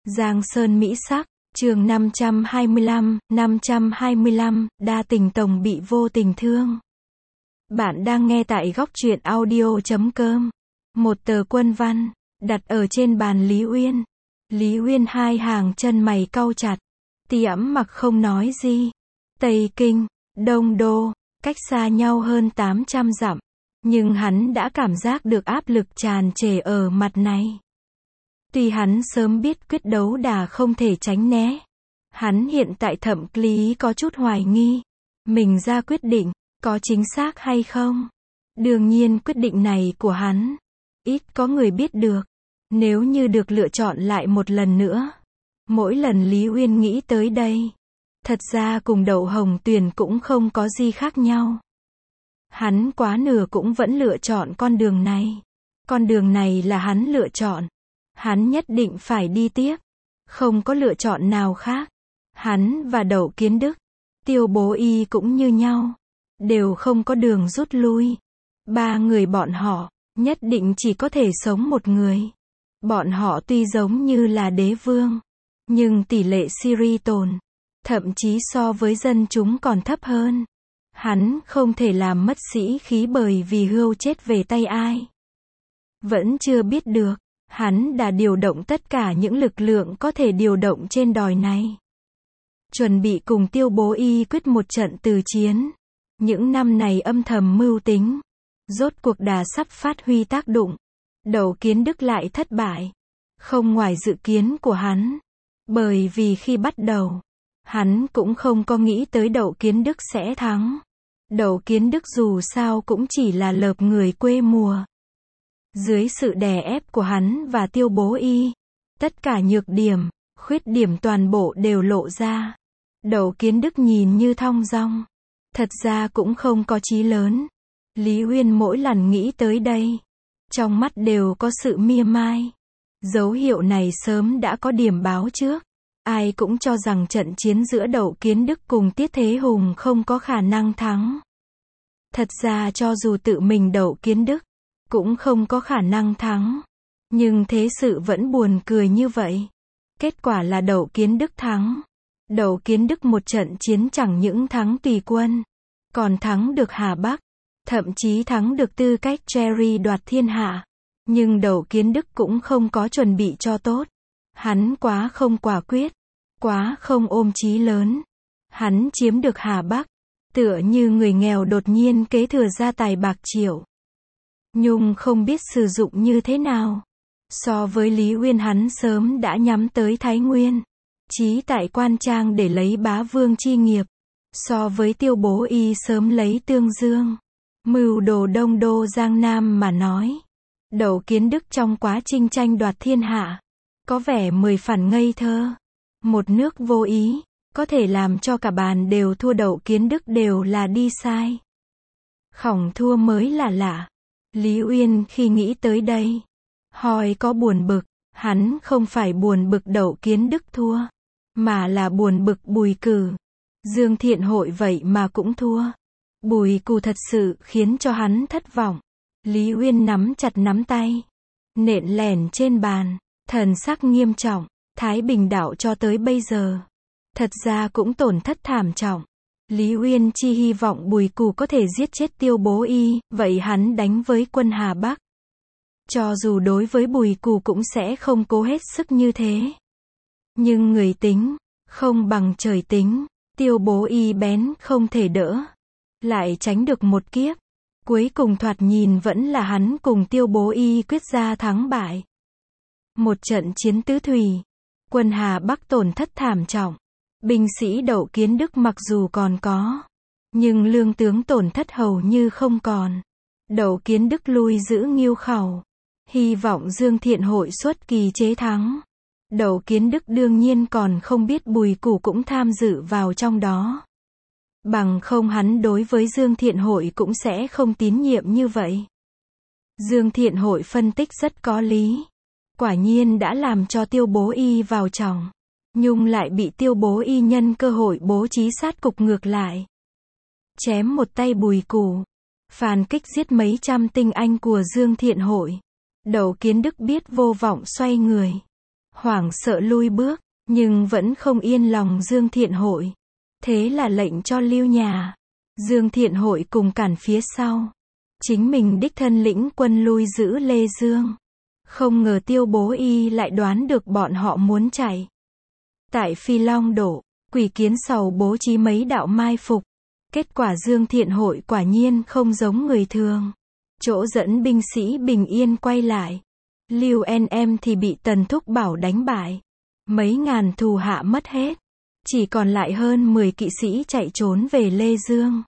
Giang Sơn Mỹ Sắc, chương 525, đa tình tổng bị vô tình thương. Bạn đang nghe tại góc truyện audio.com. Một tờ quân văn, đặt ở trên bàn Lý Uyên. Lý Uyên hai hàng chân mày cau chặt, tỉm mặc không nói gì. Tây Kinh, Đông Đô, cách xa nhau hơn 800 dặm. Nhưng hắn đã cảm giác được áp lực tràn trề ở mặt này. Tuy hắn sớm biết quyết đấu đà không thể tránh né. Hắn hiện tại thậm chí có chút hoài nghi. Mình ra quyết định, có chính xác hay không? Đương nhiên quyết định này của hắn, ít có người biết được. Nếu như được lựa chọn lại một lần nữa. Mỗi lần Lý Uyên nghĩ tới đây. Thật ra cùng Đậu Hồng Tuyền cũng không có gì khác nhau. Hắn quá nửa cũng vẫn lựa chọn con đường này. Con đường này là hắn lựa chọn. Hắn nhất định phải đi tiếp. Không có lựa chọn nào khác. Hắn và Đậu Kiến Đức, Tiêu Bố Y cũng như nhau. Đều không có đường rút lui. Ba người bọn họ, nhất định chỉ có thể sống một người. Bọn họ tuy giống như là đế vương. Nhưng tỷ lệ Syri tồn, thậm chí so với dân chúng còn thấp hơn. Hắn không thể làm mất sĩ khí bởi vì hươu chết về tay ai. Vẫn chưa biết được. Hắn đã điều động tất cả những lực lượng có thể điều động trên đồi này. Chuẩn bị cùng Tiêu Bố Y quyết một trận từ chiến. Những năm này âm thầm mưu tính. Rốt cuộc đã sắp phát huy tác dụng. Đậu Kiến Đức lại thất bại. Không ngoài dự kiến của hắn. Bởi vì khi bắt đầu, hắn cũng không có nghĩ tới Đậu Kiến Đức sẽ thắng. Đậu Kiến Đức dù sao cũng chỉ là lợp người quê mùa. Dưới sự đè ép của hắn và Tiêu Bố Y, tất cả nhược điểm, khuyết điểm toàn bộ đều lộ ra. Đậu Kiến Đức nhìn như thong dong, thật ra cũng không có chí lớn. Lý Uyên mỗi lần nghĩ tới đây, trong mắt đều có sự mỉa mai. Dấu hiệu này sớm đã có điểm báo trước. Ai cũng cho rằng trận chiến giữa Đậu Kiến Đức cùng Tiết Thế Hùng không có khả năng thắng. Thật ra cho dù tự mình Đậu Kiến Đức cũng không có khả năng thắng. Nhưng thế sự vẫn buồn cười như vậy. Kết quả là Đậu Kiến Đức thắng. Đậu Kiến Đức một trận chiến chẳng những thắng tùy quân, còn thắng được Hà Bắc, thậm chí thắng được tư cách Cherry đoạt thiên hạ. Nhưng Đậu Kiến Đức cũng không có chuẩn bị cho tốt. Hắn quá không quả quyết, quá không ôm chí lớn. Hắn chiếm được Hà Bắc, tựa như người nghèo đột nhiên kế thừa gia tài bạc triệu. Nhung không biết sử dụng như thế nào. So với Lý Uyên hắn sớm đã nhắm tới Thái Nguyên, chí tại Quan Trang để lấy bá vương chi nghiệp. So với Tiêu Bố Y sớm lấy Tương Dương, mưu đồ Đông Đô Giang Nam mà nói. Đậu Kiến Đức trong quá trình tranh đoạt thiên hạ, có vẻ 10 phần ngây thơ. Một nước vô ý, có thể làm cho cả bàn đều thua. Đậu Kiến Đức đều là đi sai. Khổng thua mới là lạ. Lý Uyên khi nghĩ tới đây, hỏi có buồn bực. Hắn không phải buồn bực Đậu Kiến Đức thua, mà là buồn bực Bùi Cử. Dương Thiện Hội vậy mà cũng thua. Bùi Cử thật sự khiến cho hắn thất vọng. Lý Uyên nắm chặt nắm tay, nện lẻn trên bàn, thần sắc nghiêm trọng. Thái Bình đạo cho tới bây giờ, thật ra cũng tổn thất thảm trọng. Lý Uyên chỉ hy vọng Bùi Cử có thể giết chết Tiêu Bố Y, vậy hắn đánh với quân Hà Bắc. Cho dù đối với Bùi Cử cũng sẽ không cố hết sức như thế. Nhưng người tính, không bằng trời tính. Tiêu Bố Y bén không thể đỡ, lại tránh được một kiếp. Cuối cùng thoạt nhìn vẫn là hắn cùng Tiêu Bố Y quyết ra thắng bại. Một trận chiến tứ thủy, quân Hà Bắc tổn thất thảm trọng. Binh sĩ Đậu Kiến Đức mặc dù còn có, nhưng lương tướng tổn thất hầu như không còn. Đậu Kiến Đức lui giữ Nghiêu Khẩu, hy vọng Dương Thiện Hội xuất kỳ chế thắng. Đậu Kiến Đức đương nhiên còn không biết Bùi Cử cũng tham dự vào trong đó. Bằng không hắn đối với Dương Thiện Hội cũng sẽ không tín nhiệm như vậy. Dương Thiện Hội phân tích rất có lý. Quả nhiên đã làm cho Tiêu Bố Y vào trọng. Nhung lại bị Tiêu Bố Y nhân cơ hội bố trí sát cục ngược lại. Chém một tay Bùi Cử, phản kích giết mấy trăm tinh anh của Dương Thiện Hội. Đậu Kiến Đức biết vô vọng xoay người. hoảng sợ lui bước, nhưng vẫn không yên lòng Dương Thiện Hội. Thế là lệnh cho lưu nhà. Dương Thiện Hội cùng cản phía sau. Chính mình đích thân lĩnh quân lui giữ Lê Dương. Không ngờ Tiêu Bố Y lại đoán được bọn họ muốn chạy. Tại Phi Long Đổ, Quỷ Kiến Sầu bố trí mấy đạo mai phục. Kết quả Dương Thiện Hội quả nhiên không giống người thường. Chỗ dẫn binh sĩ bình yên quay lại. Lưu Em thì bị Tần Thúc Bảo đánh bại. Mấy ngàn thù hạ mất hết. Chỉ còn lại hơn 10 kỵ sĩ chạy trốn về Lê Dương.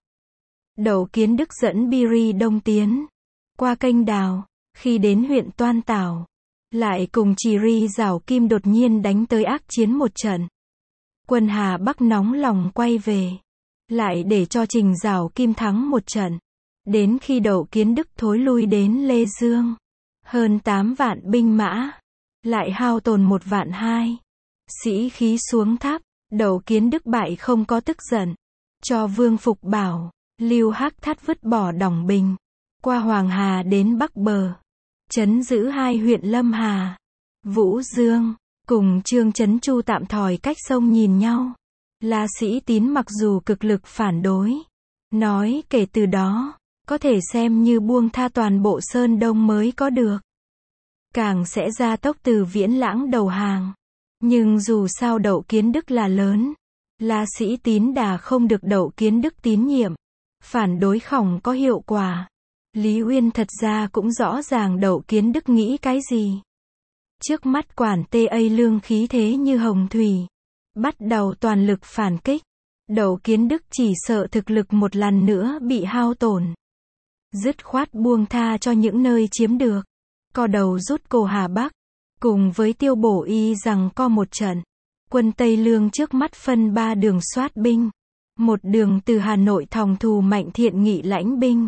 Đậu Kiến Đức dẫn Biri đông tiến. Qua kênh đào. Khi đến huyện Toan Tảo. Lại cùng Chỉ Ri Giảo Kim đột nhiên đánh tới ác chiến một trận. Quân Hà Bắc nóng lòng quay về. Lại để cho Trình Giảo Kim thắng một trận. Đến khi Đậu Kiến Đức thối lui đến Lê Dương. Hơn 8 vạn binh mã. Lại hao tổn 1 vạn 2. Sĩ khí xuống thấp. Đậu Kiến Đức bại không có tức giận. Cho Vương Phục Bảo, Lưu Hắc Thát vứt bỏ Đổng Bình. Qua Hoàng Hà đến Bắc Bờ. Trấn giữ 2 huyện Lâm Hà, Vũ Dương, cùng Trương Trấn Chu tạm thời cách sông nhìn nhau. La Sĩ Tín mặc dù cực lực phản đối. Nói kể từ đó, có thể xem như buông tha toàn bộ Sơn Đông mới có được. Càng sẽ ra tốc từ Viễn Lãng đầu hàng. Nhưng dù sao Đậu Kiến Đức là lớn. La Sĩ Tín đã không được Đậu Kiến Đức tín nhiệm. Phản đối khổng có hiệu quả. Lý Uyên thật ra cũng rõ ràng Đậu Kiến Đức nghĩ cái gì. Trước mắt quản T.A. Lương khí thế như hồng thủy. Bắt đầu toàn lực phản kích. Đậu Kiến Đức chỉ sợ thực lực một lần nữa bị hao tổn. Dứt khoát buông tha cho những nơi chiếm được. Co đầu rút cổ Hà Bắc. Cùng với Tiêu Bổ Y rằng co một trận. Quân Tây Lương trước mắt phân 3 đường soát binh. Một đường từ Hà Nội Thòng Thù Mạnh Thiện Nghị lãnh binh.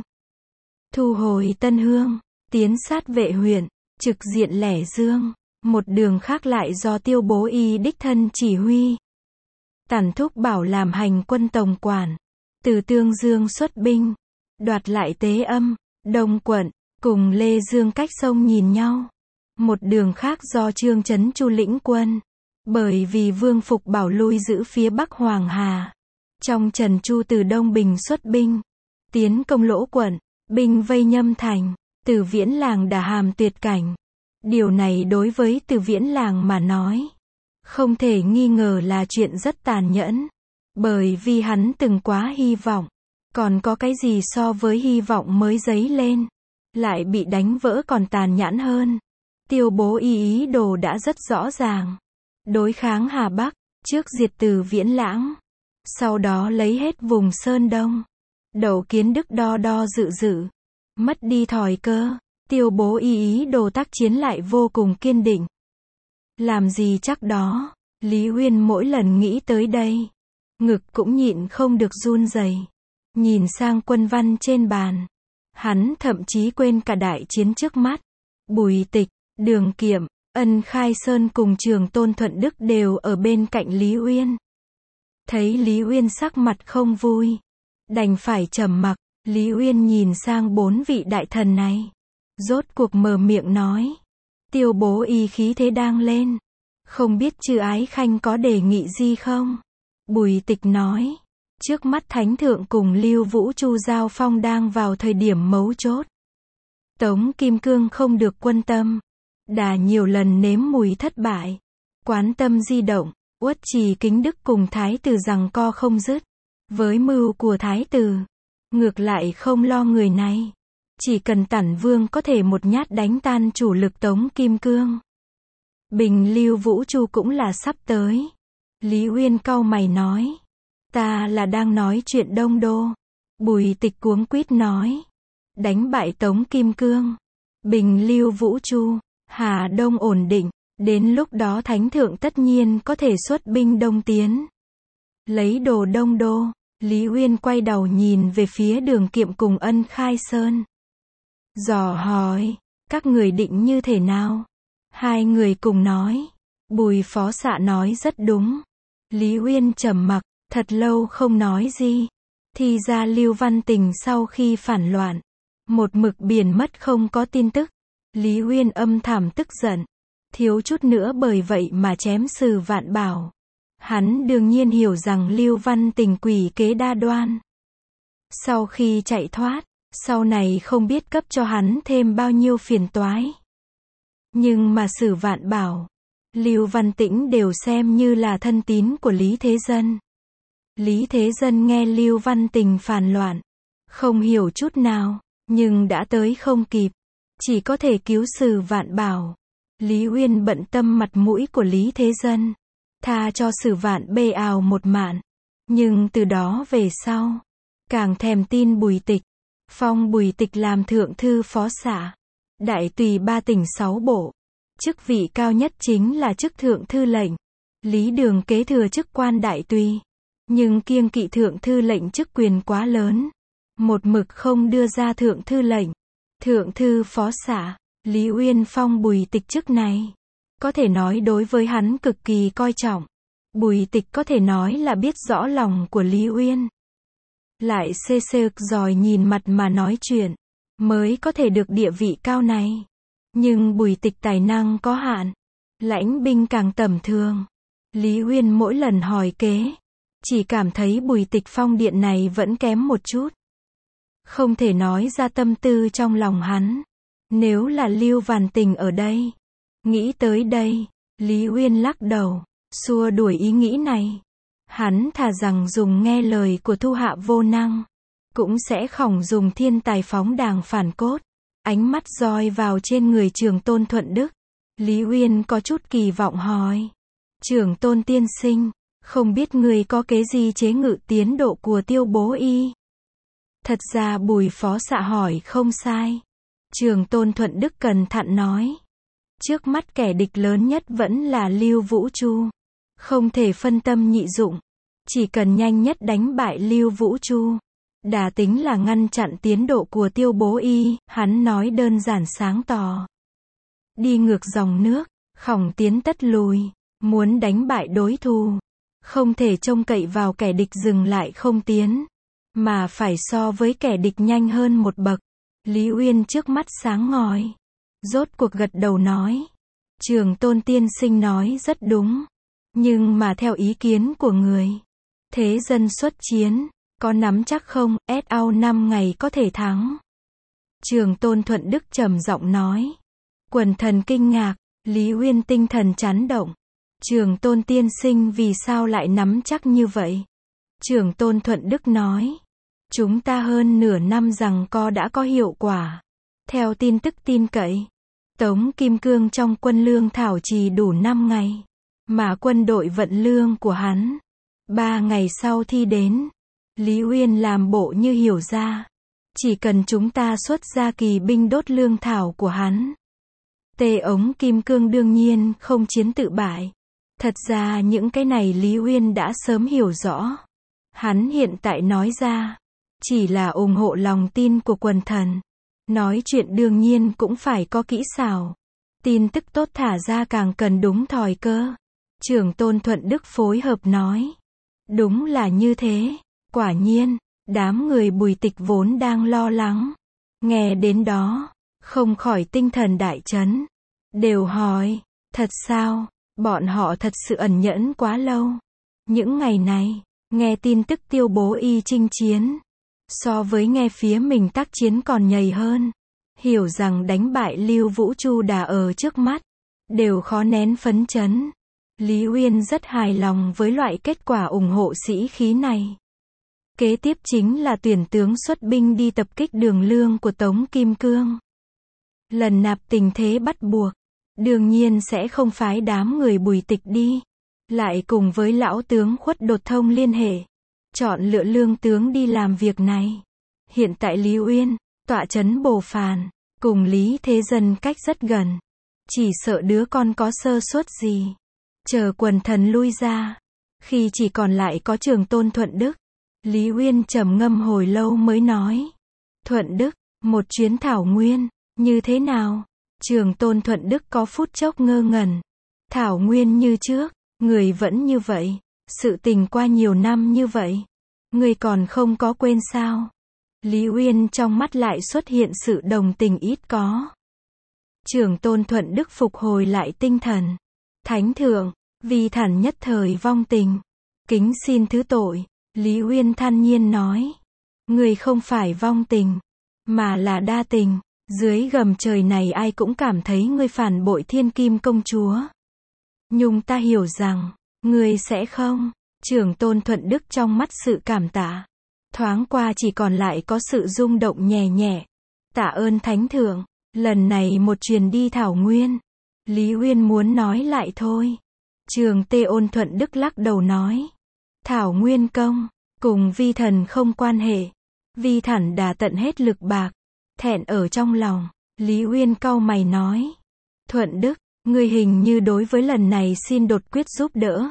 Thu hồi Tân Hương, tiến sát Vệ huyện, trực diện Lẻ Dương. Một đường khác lại do Tiêu Bố Y đích thân chỉ huy. Tần Thúc Bảo làm hành quân tổng quản. Từ Tương Dương xuất binh. Đoạt lại Tế Âm, Đông Quận, cùng Lê Dương cách sông nhìn nhau. Một đường khác do Trương Trấn Chu lĩnh quân. Bởi vì Vương Phục Bảo lui giữ phía Bắc Hoàng Hà. Trong Trần Chu từ Đông Bình xuất binh. Tiến công Lỗ Quận. Binh vây Nhâm Thành. Từ Viễn Làng đã hàm tuyệt cảnh. Điều này đối với Từ Viễn Làng mà nói, không thể nghi ngờ là chuyện rất tàn nhẫn. Bởi vì hắn từng quá hy vọng. Còn có cái gì so với hy vọng mới dấy lên. Lại bị đánh vỡ còn tàn nhẫn hơn. Tiêu Bố Y ý đồ đã rất rõ ràng. Đối kháng Hà Bắc, trước diệt Từ Viễn Lãng. Sau đó lấy hết vùng Sơn Đông. Đậu Kiến Đức đo đo dự dự. Mất đi thời cơ. Tiêu Bố Y ý đồ tác chiến lại vô cùng kiên định. Làm gì chắc đó. Lý Uyên mỗi lần nghĩ tới đây. Ngực cũng nhịn không được run rẩy. Nhìn sang quân văn trên bàn. Hắn thậm chí quên cả đại chiến trước mắt. Bùi Tịch, Đường Kiệm, Ân Khai Sơn cùng Trường Tôn Thuận Đức đều ở bên cạnh Lý Uyên. Thấy Lý Uyên sắc mặt không vui. Đành phải trầm mặc. Lý Uyên nhìn sang 4 vị đại thần này. Rốt cuộc mở miệng nói. Tiêu Bố Y khí thế đang lên. Không biết chư Ái Khanh có đề nghị gì không? Bùi Tịch nói. Trước mắt Thánh Thượng cùng Lưu Vũ Chu giao phong đang vào thời điểm mấu chốt. Tống Kim Cương không được quân tâm. Đã nhiều lần nếm mùi thất bại. Quán tâm di động. Uất Trì Kính Đức cùng Thái tử giằng co không dứt. Với mưu của Thái tử. Ngược lại không lo người này. Chỉ cần Tản Vương có thể một nhát đánh tan chủ lực Tống Kim Cương. Bình Lưu Vũ Chu cũng là sắp tới. Lý Uyên cau mày nói. Ta là đang nói chuyện Đông Đô. Bùi Tịch cuống quýt nói. Đánh bại Tống Kim Cương. Bình Lưu Vũ Chu. Hà Đông ổn định. Đến lúc đó Thánh Thượng tất nhiên có thể xuất binh đông tiến. Lấy đồ Đông Đô. Lý Uyên quay đầu nhìn về phía Đường Kiệm cùng Ân Khai Sơn. Dò hỏi. Các người định như thế nào? Hai người cùng nói. Bùi Phó Xạ nói rất đúng. Lý Uyên trầm mặc. Thật lâu không nói gì. Thì ra Lưu Văn Tình sau khi phản loạn. Một mực biển mất không có tin tức. Lý Uyên âm thầm tức giận. thiếu chút nữa bởi vậy mà chém Sử Vạn Bảo. Hắn đương nhiên hiểu rằng Lưu Văn Tình quỷ kế đa đoan. Sau khi chạy thoát, sau này không biết cấp cho hắn thêm bao nhiêu phiền toái. Nhưng mà Sử Vạn Bảo, Lưu Văn Tĩnh đều xem như là thân tín của Lý Thế Dân. Lý Thế Dân nghe Lưu Văn Tình phản loạn, không hiểu chút nào, nhưng đã tới không kịp, chỉ có thể cứu Sử Vạn Bảo. Lý Uyên bận tâm mặt mũi của Lý Thế Dân, tha cho Sử Vạn Bê ào một mạng. Nhưng từ đó về sau, càng thèm tin Bùi Tịch, phong Bùi Tịch làm thượng thư phó xã, đại tùy 3 tỉnh 6 bộ. Chức vị cao nhất chính là chức thượng thư lệnh. Lý Đường kế thừa chức quan đại tùy, nhưng kiêng kỵ thượng thư lệnh chức quyền quá lớn, một mực không đưa ra thượng thư lệnh. Thượng thư phó xã, Lý Uyên phong Bùi Tịch chức này, có thể nói đối với hắn cực kỳ coi trọng. Bùi Tịch có thể nói là biết rõ lòng của Lý Uyên, lại xê xê giỏi nhìn mặt mà nói chuyện, mới có thể được địa vị cao này. Nhưng Bùi Tịch tài năng có hạn, lãnh binh càng tầm thường. Lý Uyên mỗi lần hỏi kế, chỉ cảm thấy Bùi Tịch phong điện này vẫn kém một chút, không thể nói ra tâm tư trong lòng hắn. Nếu là Lưu Văn Tình ở đây. Nghĩ tới đây, Lý Uyên lắc đầu, xua đuổi ý nghĩ này. Hắn thà rằng dùng nghe lời của Thu Hạ vô năng, cũng sẽ không dùng thiên tài phóng đàng phản cốt. Ánh mắt doi vào trên người Trường Tôn Thuận Đức, Lý Uyên có chút kỳ vọng hỏi. Trường Tôn tiên sinh, không biết người có kế gì chế ngự tiến độ của Tiêu Bố Y? Thật ra Bùi phó xạ hỏi không sai. Trường Tôn Thuận Đức cẩn thận nói. Trước mắt kẻ địch lớn nhất vẫn là Lưu Vũ Chu. Không thể phân tâm nhị dụng. Chỉ cần nhanh nhất đánh bại Lưu Vũ Chu, đà tính là ngăn chặn tiến độ của Tiêu Bố Y. Hắn nói đơn giản sáng tỏ. Đi ngược dòng nước, khổng tiến tất lùi. Muốn đánh bại đối thủ, không thể trông cậy vào kẻ địch dừng lại không tiến, mà phải so với kẻ địch nhanh hơn một bậc. Lý Uyên trước mắt sáng ngời, rốt cuộc gật đầu nói. Trường Tôn tiên sinh nói rất đúng. Nhưng mà theo ý kiến của người, thế dân xuất chiến, có nắm chắc không, sau 5 ngày có thể thắng? Trường Tôn Thuận Đức trầm giọng nói. Quần thần kinh ngạc, Lý Uyên tinh thần chấn động. Trường Tôn tiên sinh vì sao lại nắm chắc như vậy? Trường Tôn Thuận Đức nói. Chúng ta hơn nửa năm giằng co đã có hiệu quả. Theo tin tức tin cậy, Tống Kim Cương trong quân lương thảo trì đủ 5 ngày, mà quân đội vận lương của hắn 3 ngày sau thi đến. Lý Uyên làm bộ như hiểu ra. Chỉ cần chúng ta xuất ra kỳ binh đốt lương thảo của hắn, Tống Kim Cương đương nhiên không chiến tự bại. Thật ra những cái này Lý Uyên đã sớm hiểu rõ. Hắn hiện tại nói ra, chỉ là ủng hộ lòng tin của quần thần. Nói chuyện đương nhiên cũng phải có kỹ xảo. Tin tức tốt thả ra càng cần đúng thời cơ. Trường Tôn Thuận Đức phối hợp nói. Đúng là như thế. Quả nhiên, đám người Bùi Tịch vốn đang lo lắng. Nghe đến đó, không khỏi tinh thần đại chấn. Đều hỏi, thật sao? Bọn họ thật sự ẩn nhẫn quá lâu. Những ngày này, nghe tin tức Tiêu Bố Y chinh chiến, so với nghe phía mình tác chiến còn nhầy hơn. Hiểu rằng đánh bại Lưu Vũ Chu đã ở trước mắt, đều khó nén phấn chấn. Lý Uyên rất hài lòng với loại kết quả ủng hộ sĩ khí này. Kế tiếp chính là tuyển tướng xuất binh đi tập kích đường lương của Tống Kim Cương. Lần nạp tình thế bắt buộc, đương nhiên sẽ không phái đám người Bùi Tịch đi, lại cùng với lão tướng Khuất Đột thông liên hệ, chọn lựa lương tướng đi làm việc này. Hiện tại Lý Uyên, tọa trấn Bồ Phàn, cùng Lý Thế Dân cách rất gần, chỉ sợ đứa con có sơ suất gì, chờ quần thần lui ra, khi chỉ còn lại có Trường Tôn Thuận Đức. Lý Uyên trầm ngâm hồi lâu mới nói. Thuận Đức, một chuyến thảo nguyên, như thế nào? Trường Tôn Thuận Đức có phút chốc ngơ ngẩn. Thảo nguyên như trước, người vẫn như vậy, sự tình qua nhiều năm như vậy, người còn không có quên sao? Lý Uyên trong mắt lại xuất hiện sự đồng tình ít có. Trưởng tôn Thuận Đức phục hồi lại tinh thần. Thánh thượng, Vi Thần nhất thời vong tình. Kính xin thứ tội. Lý Uyên than nhiên nói. Người không phải vong tình, mà là đa tình. Dưới gầm trời này ai cũng cảm thấy ngươi phản bội Thiên Kim công chúa. Nhưng ta hiểu rằng, ngươi sẽ không. Trưởng tôn Thuận Đức trong mắt sự cảm tạ. Thoáng qua chỉ còn lại có sự rung động nhẹ nhẹ. Tạ ơn Thánh thượng. Lần này một truyền đi Thảo Nguyên. Lý Uyên muốn nói lại thôi. Trường Tê Ôn Thuận Đức lắc đầu nói. Thảo Nguyên công, cùng Vi Thần không quan hệ. Vi Thần đã tận hết lực bạc. Thẹn ở trong lòng. Lý Uyên cau mày nói. Thuận Đức, ngươi hình như đối với lần này xin đột quyết giúp đỡ.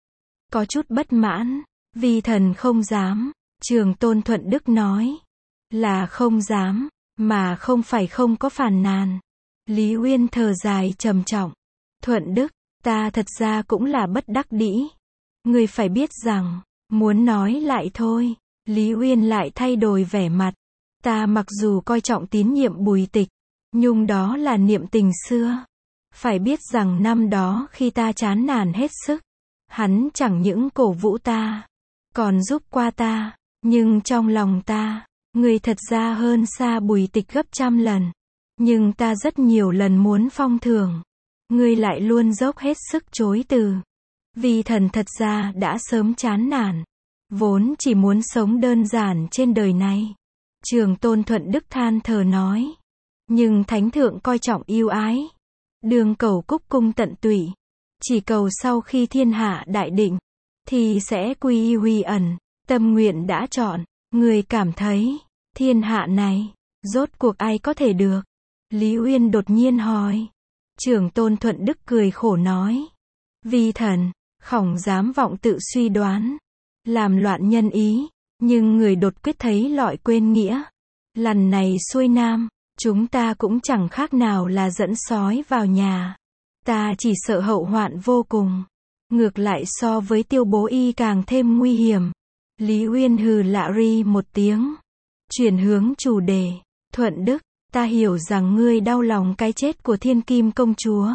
Có chút bất mãn. Vi Thần không dám. Trường tôn Thuận Đức nói. Là không dám, mà không phải không có phàn nàn. Lý Uyên thở dài trầm trọng. Thuận Đức, ta thật ra cũng là bất đắc dĩ. Ngươi phải biết rằng, muốn nói lại thôi. Lý Uyên lại thay đổi vẻ mặt. Ta mặc dù coi trọng tín nhiệm Bùi Tịch, nhưng đó là niệm tình xưa. Phải biết rằng năm đó khi ta chán nản hết sức, hắn chẳng những cổ vũ ta, còn giúp qua ta. Nhưng trong lòng ta, người thật ra hơn xa Bùi Tịch gấp trăm lần. Nhưng ta rất nhiều lần muốn phong thưởng. Ngươi lại luôn dốc hết sức chối từ. Vi Thần thật ra đã sớm chán nản. Vốn chỉ muốn sống đơn giản trên đời này. Trường tôn Thuận Đức than thở nói. Nhưng Thánh thượng coi trọng yêu ái. Đường cầu cúc cung tận tụy. Chỉ cầu sau khi thiên hạ đại định, thì sẽ quy huy ẩn. Tâm nguyện đã chọn. Người cảm thấy, thiên hạ này, rốt cuộc ai có thể được? Lý Uyên đột nhiên hỏi. Trưởng tôn Thuận Đức cười khổ nói. Vi Thần, khổng dám vọng tự suy đoán. Làm loạn nhân ý. Nhưng người đột quyết thấy lọi quên nghĩa. Lần này xuôi nam, chúng ta cũng chẳng khác nào là dẫn sói vào nhà. Ta chỉ sợ hậu hoạn vô cùng. Ngược lại so với Tiêu Bố Y càng thêm nguy hiểm. Lý Uyên hừ lạ ri một tiếng. Chuyển hướng chủ đề. Thuận Đức, ta hiểu rằng ngươi đau lòng cái chết của Thiên Kim công chúa.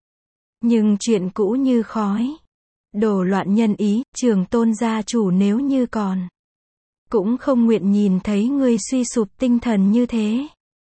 Nhưng chuyện cũ như khói. Đổ loạn nhân ý, Trường tôn gia chủ nếu như còn. Cũng không nguyện nhìn thấy ngươi suy sụp tinh thần như thế.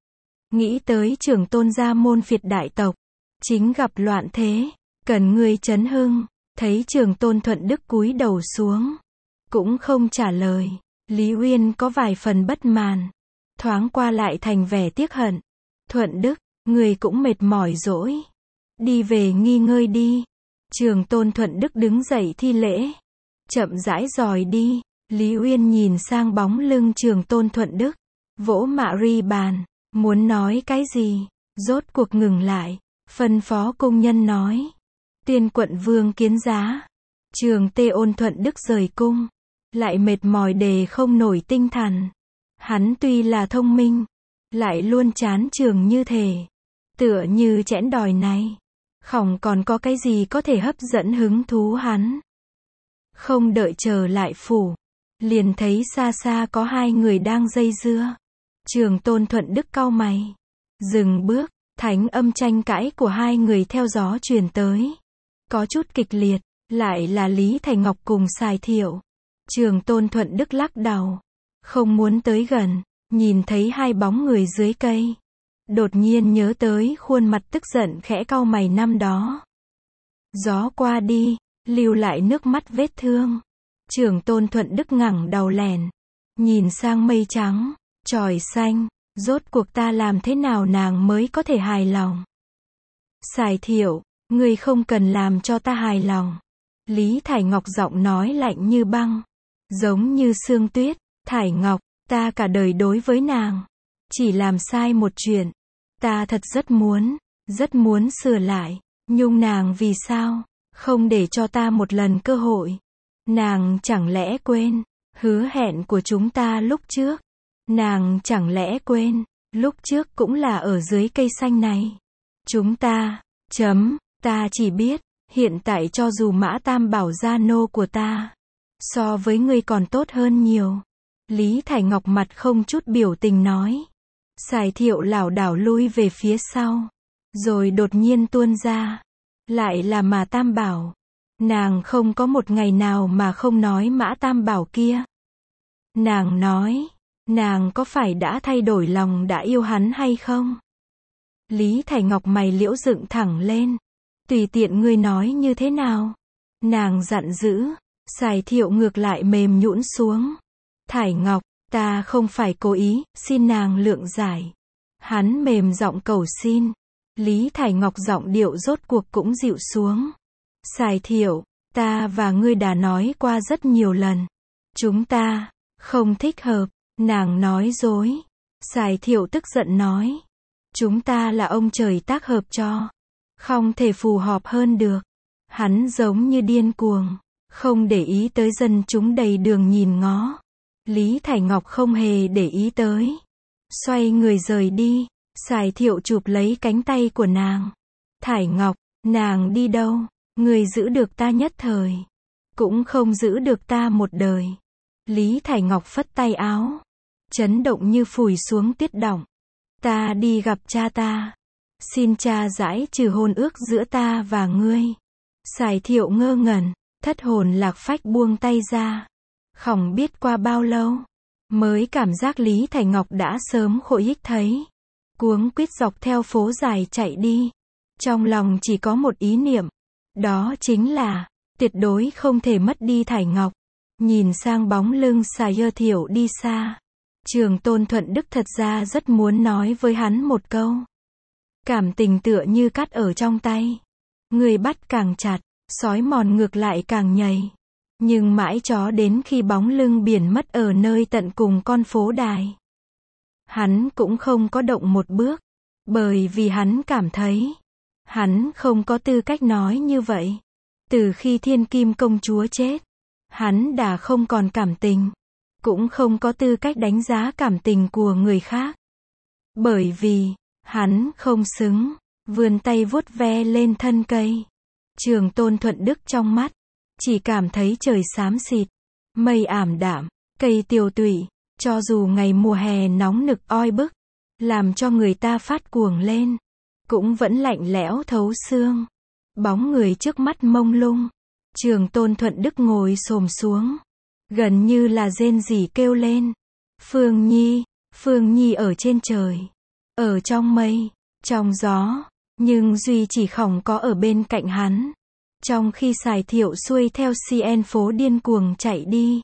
Nghĩ tới Trưởng tôn gia môn phiệt đại tộc. Chính gặp loạn thế. Cần ngươi chấn hưng. Thấy Trường tôn Thuận Đức cúi đầu xuống. Cũng không trả lời. Lý Uyên có vài phần bất mãn. Thoáng qua lại thành vẻ tiếc hận. Thuận Đức, người cũng mệt mỏi rồi. Đi về nghỉ ngơi đi. Trường tôn Thuận Đức đứng dậy thi lễ. Chậm rãi dòi đi. Lý Uyên nhìn sang bóng lưng Trường tôn Thuận Đức. Vỗ mạ ri bàn. Muốn nói cái gì? Rốt cuộc ngừng lại. Phân phó công nhân nói. Tiên quận vương kiến giá. Trường Tê Ôn Thuận Đức rời cung. Lại mệt mỏi đề không nổi tinh thần. Hắn tuy là thông minh, lại luôn chán trường như thể. Tựa như chẽn đòi này. Không còn có cái gì có thể hấp dẫn hứng thú hắn. Không đợi trở lại phủ. Liền thấy xa xa có hai người đang dây dưa. Trường tôn Thuận Đức cau mày. Dừng bước, thánh âm tranh cãi của hai người theo gió truyền tới. Có chút kịch liệt, lại là Lý Thành Ngọc cùng Sài Thiệu. Trường tôn Thuận Đức lắc đầu. Không muốn tới gần. Nhìn thấy hai bóng người dưới cây. Đột nhiên nhớ tới khuôn mặt tức giận khẽ cau mày năm đó. Gió qua đi, lưu lại nước mắt vết thương. Trường tôn Thuận Đức ngẩng đầu lèn. Nhìn sang mây trắng, chòi xanh. Rốt cuộc ta làm thế nào nàng mới có thể hài lòng? Sài Thiệu, ngươi không cần làm cho ta hài lòng. Lý Thải Ngọc giọng nói lạnh như băng. Giống như sương tuyết. Thải Ngọc, ta cả đời đối với nàng. Chỉ làm sai một chuyện. Ta thật rất muốn sửa lại. Nhưng nàng vì sao không để cho ta một lần cơ hội? Nàng chẳng lẽ quên hứa hẹn của chúng ta lúc trước? Nàng chẳng lẽ quên lúc trước cũng là ở dưới cây xanh này? Chúng ta, ta chỉ biết, hiện tại cho dù Mã Tam Bảo gia nô của ta, so với ngươi còn tốt hơn nhiều. Lý Thải Ngọc mặt không chút biểu tình nói. Sài Thiệu lảo đảo lui về phía sau. rồi đột nhiên tuôn ra. Lại là Mã Tam Bảo. Nàng không có một ngày nào mà không nói Mã Tam Bảo kia. Nàng nói, nàng có phải đã thay đổi lòng đã yêu hắn hay không? Lý Thải Ngọc mày liễu dựng thẳng lên. Tùy tiện ngươi nói như thế nào? Nàng giận dữ. Sài Thiệu ngược lại mềm nhũn xuống. Thải Ngọc, ta không phải cố ý, xin nàng lượng giải. Hắn mềm giọng cầu xin. Lý Thải Ngọc giọng điệu rốt cuộc cũng dịu xuống. Sài Thiệu, ta và ngươi đã nói qua rất nhiều lần. Chúng ta không thích hợp. Nàng nói dối. Sài Thiệu tức giận nói. Chúng ta là ông trời tác hợp cho. Không thể phù hợp hơn được. Hắn giống như điên cuồng. Không để ý tới dân chúng đầy đường nhìn ngó. Lý Thải Ngọc không hề để ý tới. Xoay người rời đi. Sài Thiệu chụp lấy cánh tay của nàng. Thải Ngọc, nàng đi đâu? Người giữ được ta nhất thời. Cũng không giữ được ta một đời. Lý Thải Ngọc phất tay áo. Chấn động như phùi xuống tuyết động. Ta đi gặp cha ta. Xin cha giải trừ hôn ước giữa ta và ngươi. Sài Thiệu ngơ ngẩn. Thất hồn lạc phách buông tay ra. Không biết qua bao lâu. Mới cảm giác Lý Thải Ngọc đã sớm khội hích thấy. Cuống quýt dọc theo phố dài chạy đi. Trong lòng chỉ có một ý niệm. Đó chính là, tuyệt đối không thể mất đi Thải Ngọc. Nhìn sang bóng lưng Sài Thiệu đi xa. Trường Tôn Thuận Đức thật ra rất muốn nói với hắn một câu. Cảm tình tựa như cắt ở trong tay. Người bắt càng chặt, sói mòn ngược lại càng nhầy. Nhưng mãi cho đến khi bóng lưng biển mất ở nơi tận cùng con phố đài. Hắn cũng không có động một bước. Bởi vì hắn cảm thấy. Hắn không có tư cách nói như vậy. Từ khi Thiên Kim công chúa chết. Hắn đã không còn cảm tình. Cũng không có tư cách đánh giá cảm tình của người khác. Bởi vì, hắn không xứng. Vươn tay vuốt ve lên thân cây. Trường Tôn Thuận Đức trong mắt. Chỉ cảm thấy trời xám xịt. Mây ảm đạm. Cây tiều tụy. Cho dù ngày mùa hè nóng nực oi bức. Làm cho người ta phát cuồng lên. Cũng vẫn lạnh lẽo thấu xương. Bóng người trước mắt mông lung. Trường Tôn Thuận Đức ngồi xổm xuống. Gần như là rên rỉ kêu lên. Phương Nhi, Phương Nhi ở trên trời. Ở trong mây, trong gió. Nhưng duy chỉ không có ở bên cạnh hắn. Trong khi Sài Thiệu xuôi theo CN phố điên cuồng chạy đi.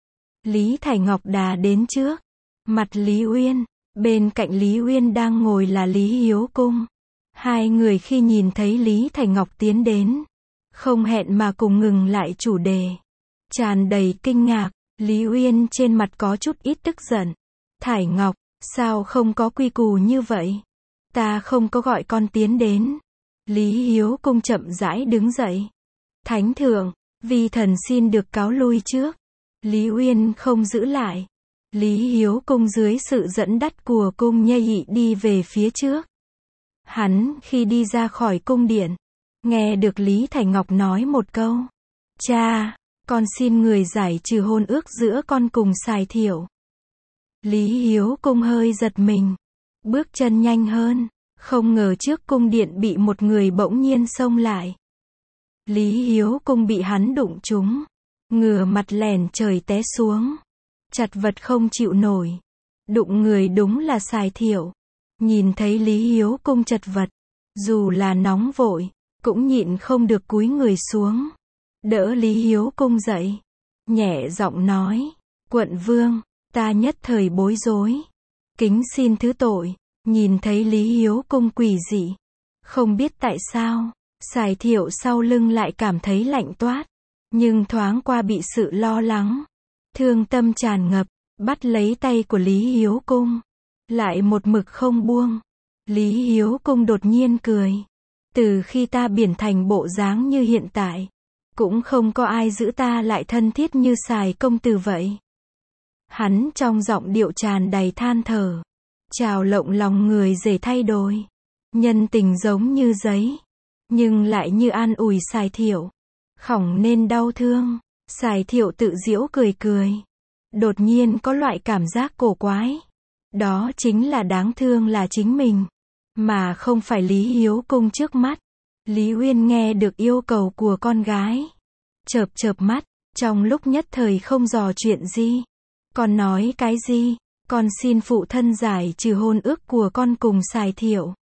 Lý Thải Ngọc đã đến trước. Mặt Lý Uyên. Bên cạnh Lý Uyên đang ngồi là Lý Hiếu Cung. Hai người khi nhìn thấy Lý Thải Ngọc tiến đến. Không hẹn mà cùng ngừng lại chủ đề. Tràn đầy kinh ngạc. Lý Uyên trên mặt có chút ít tức giận. Thải Ngọc, sao không có quy củ như vậy? Ta không có gọi con tiến đến. Lý Hiếu Cung chậm rãi đứng dậy. Thánh thượng, vi thần xin được cáo lui trước. Lý Uyên không giữ lại. Lý Hiếu Cung dưới sự dẫn dắt của cung nhây hị đi về phía trước. Hắn khi đi ra khỏi cung điện. Nghe được Lý Thải Ngọc nói một câu. Cha, con xin người giải trừ hôn ước giữa con cùng Sài Thiệu. Lý Hiếu Cung hơi giật mình. Bước chân nhanh hơn. Không ngờ trước cung điện bị một người bỗng nhiên xông lại. Lý Hiếu Cung bị hắn đụng trúng. Ngửa mặt lẻn trời té xuống. Chật vật không chịu nổi. Đụng người đúng là Sài Thiệu. Nhìn thấy Lý Hiếu Cung chật vật. Dù là nóng vội. Cũng nhịn không được cúi người xuống. Đỡ Lý Hiếu Cung dậy. Nhẹ giọng nói. Quận vương, ta nhất thời bối rối. Kính xin thứ tội. Nhìn thấy Lý Hiếu Cung quỷ dị. Không biết tại sao. Sài Thiệu sau lưng lại cảm thấy lạnh toát. Nhưng thoáng qua bị sự lo lắng. Thương tâm tràn ngập. Bắt lấy tay của Lý Hiếu Cung. Lại một mực không buông. Lý Hiếu Cung đột nhiên cười. Từ khi ta biển thành bộ dáng như hiện tại. Cũng không có ai giữ ta lại thân thiết như Sài công tử vậy. Hắn trong giọng điệu tràn đầy than thở. Trào lộng lòng người dễ thay đổi. Nhân tình giống như giấy. Nhưng lại như an ủi Sài Thiệu. Khổng nên đau thương. Sài Thiệu tự giễu cười cười. Đột nhiên có loại cảm giác cổ quái. Đó chính là đáng thương là chính mình. mà không phải Lý Hiếu Cung trước mắt. Lý Uyên nghe được yêu cầu của con gái, chợp chợp mắt, trong lúc nhất thời không dò chuyện gì. Con nói cái gì? Con xin phụ thân giải trừ hôn ước của con cùng Sài Thiệu.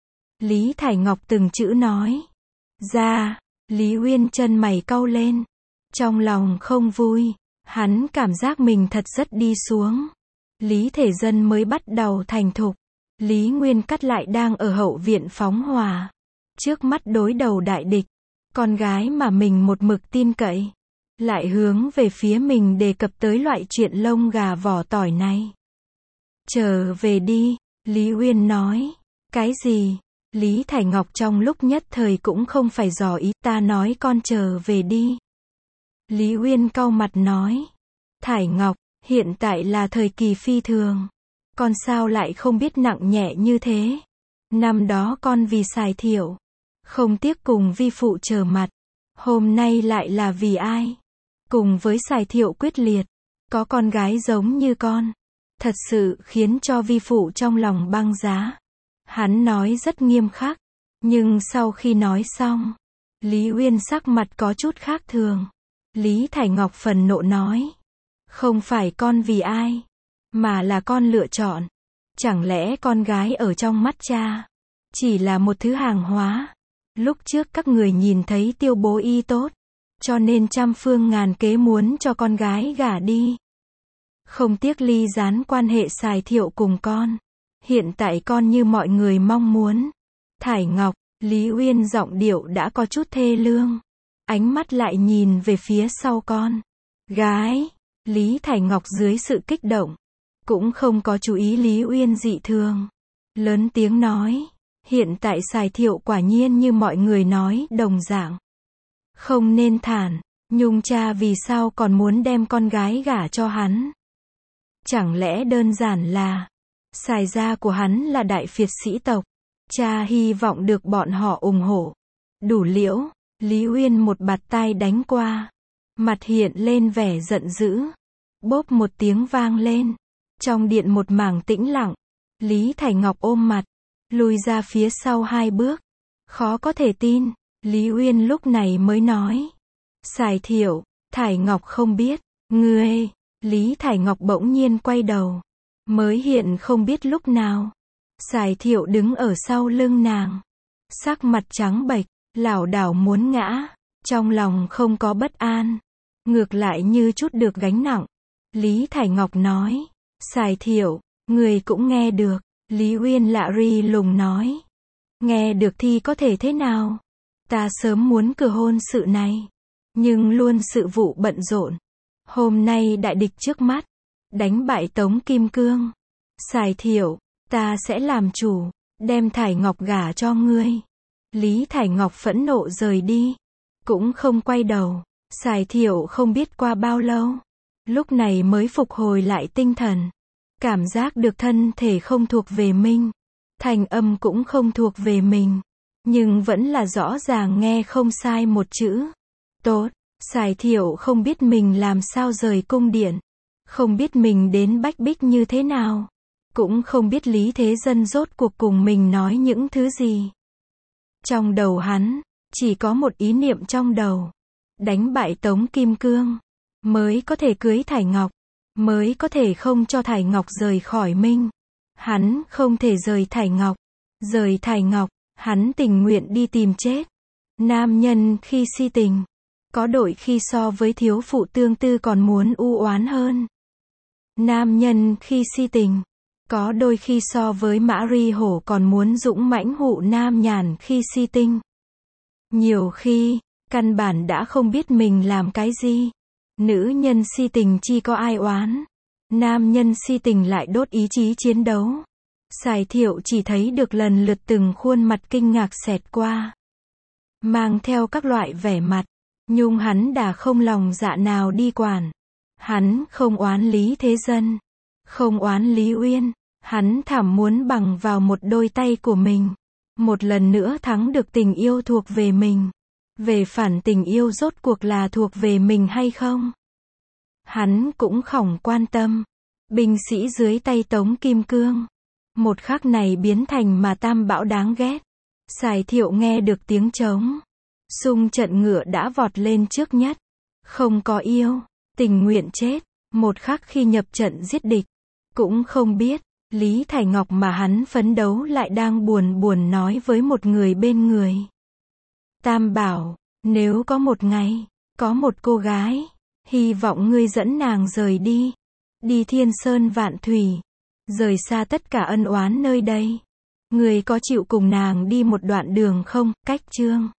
Lý Thải Ngọc từng chữ nói ra. Lý Uyên chân mày cau lên, trong lòng không vui, hắn cảm giác mình thật rất đi xuống. Lý Thể Dân mới bắt đầu thành thục, Lý Nguyên Cắt lại đang ở hậu viện phóng hỏa, trước mắt đối đầu đại địch. Con gái mà mình một mực tin cậy, lại hướng về phía mình đề cập tới loại chuyện lông gà vỏ tỏi này. Trở về đi, Lý Uyên nói. Cái gì? Lý Thải Ngọc trong lúc nhất thời cũng không phải dò ý, ta nói con trở về đi. Lý Uyên cau mặt nói. Thải Ngọc, hiện tại là thời kỳ phi thường. Con sao lại không biết nặng nhẹ như thế? Năm đó con vì Sài Thiệu, không tiếc cùng vi phụ trở mặt. Hôm nay lại là vì ai? Cùng với Sài Thiệu quyết liệt, có con gái giống như con. Thật sự khiến cho vi phụ trong lòng băng giá. Hắn nói rất nghiêm khắc, nhưng sau khi nói xong, Lý Uyên sắc mặt có chút khác thường. Lý Thải Ngọc phần nộ nói. Không phải con vì ai, mà là con lựa chọn. Chẳng lẽ con gái ở trong mắt cha chỉ là một thứ hàng hóa? Lúc trước các người nhìn thấy Tiêu Bố Y tốt, cho nên trăm phương ngàn kế muốn cho con gái gả đi. Không tiếc ly gián quan hệ Sài Thiệu cùng con. Hiện tại con như mọi người mong muốn. Thải Ngọc, Lý Uyên giọng điệu đã có chút thê lương. Ánh mắt lại nhìn về phía sau con gái. Lý Thải Ngọc dưới sự kích động, cũng không có chú ý Lý Uyên dị thường. Lớn tiếng nói. Hiện tại Sài Thiệu quả nhiên như mọi người nói đồng dạng. Không nên thản. Nhung cha vì sao còn muốn đem con gái gả cho hắn? Chẳng lẽ đơn giản là Sài gia của hắn là đại phiệt sĩ tộc, cha hy vọng được bọn họ ủng hộ. Đủ liễu. Lý Uyên một bạt tai đánh qua, mặt hiện lên vẻ giận dữ. Bốp một tiếng vang lên, trong điện một mảng tĩnh lặng. Lý Thải Ngọc ôm mặt, lùi ra phía sau 2 bước. Khó có thể tin. Lý Uyên lúc này mới nói. Sài Thiệu, Thải Ngọc không biết. Ngươi. Lý Thải Ngọc bỗng nhiên quay đầu, mới hiện không biết lúc nào. Sài Thiệu đứng ở sau lưng nàng, sắc mặt trắng bệch, lảo đảo muốn ngã, trong lòng không có bất an, ngược lại như chút được gánh nặng. Lý Thải Ngọc nói. Sài Thiệu, người cũng nghe được. Lý Uyên lạ ri lùng nói. Nghe được thì có thể thế nào? Ta sớm muốn cử hôn sự này, nhưng luôn sự vụ bận rộn. Hôm nay đại địch trước mắt, đánh bại Tống Kim Cương. Sài Thiệu, ta sẽ làm chủ, đem Thải Ngọc gả cho ngươi. Lý Thải Ngọc phẫn nộ rời đi, cũng không quay đầu. Sài Thiệu không biết qua bao lâu, lúc này mới phục hồi lại tinh thần. Cảm giác được thân thể không thuộc về mình, thành âm cũng không thuộc về mình, nhưng vẫn là rõ ràng nghe không sai một chữ. Tốt. Sài Thiệu không biết mình làm sao rời cung điện, không biết mình đến Bách Bích như thế nào, cũng không biết Lý Thế Dân rốt cuộc cùng mình nói những thứ gì. Trong đầu hắn, chỉ có một ý niệm trong đầu. Đánh bại Tống Kim Cương, mới có thể cưới Thải Ngọc, mới có thể không cho Thải Ngọc rời khỏi mình. Hắn không thể rời Thải Ngọc. Rời Thải Ngọc, hắn tình nguyện đi tìm chết. Nam nhân khi si tình, có đôi khi so với thiếu phụ tương tư còn muốn u oán hơn. Nam nhân khi si tình, có đôi khi so với Mã Ri Hổ còn muốn dũng mãnh hụ nam nhàn khi si tinh. Nhiều khi, căn bản đã không biết mình làm cái gì. Nữ nhân si tình chi có ai oán, nam nhân si tình lại đốt ý chí chiến đấu. Sài Thiệu chỉ thấy được lần lượt từng khuôn mặt kinh ngạc xẹt qua, mang theo các loại vẻ mặt, nhưng hắn đã không lòng dạ nào đi quản. Hắn không oán Lý Thế Dân, không oán Lý Uyên, hắn thảm muốn bằng vào một đôi tay của mình, một lần nữa thắng được tình yêu thuộc về mình. Về phản tình yêu rốt cuộc là thuộc về mình hay không, hắn cũng không quan tâm. Binh sĩ dưới tay Tống Kim Cương, Một khắc này biến thành mà Tam Bảo đáng ghét. Sài Thiệu nghe được tiếng trống. Xung trận ngựa đã vọt lên trước nhất. Không có yêu, tình nguyện chết. Một khắc khi nhập trận giết địch. Cũng không biết, Lý Thải Ngọc mà hắn phấn đấu lại đang buồn buồn nói với một người bên người. Tam Bảo, nếu có một ngày, có một cô gái, hy vọng ngươi dẫn nàng rời đi. Đi thiên sơn vạn thủy. Rời xa tất cả ân oán nơi đây. Ngươi có chịu cùng nàng đi một đoạn đường không? Cách chương